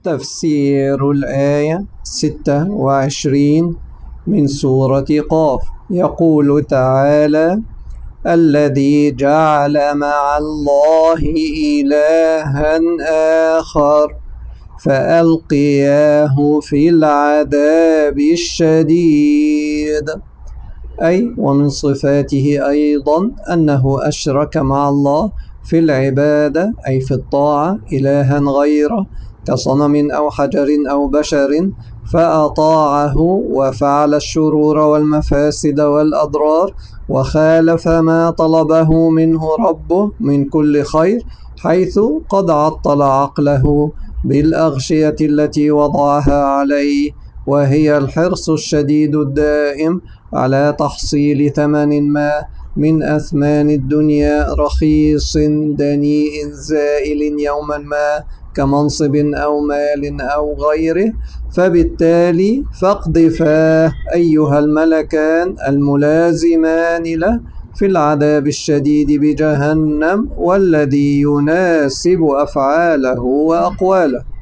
تفسير الآية 26 من سورة قاف. يقول تعالى: الذي جعل مع الله إلها آخر فألقياه في العذاب الشديد. أي ومن صفاته أيضا أنه أشرك مع الله في العبادة، أي في الطاعة، إلها غيره كصنم أو حجر أو بشر، فأطاعه وفعل الشرور والمفاسد والأضرار وخالف ما طلبه منه ربه من كل خير، حيث قد عطل عقله بالأغشية التي وضعها عليه، وهي الحرص الشديد الدائم على تحصيل ثمن ما من أثمان الدنيا رخيص دنيء زائل يوما ما، كمنصب أو مال أو غيره. فبالتالي فاقذفاه أيها الملكان الملازمان له في العذاب الشديد بجهنم، والذي يناسب أفعاله وأقواله.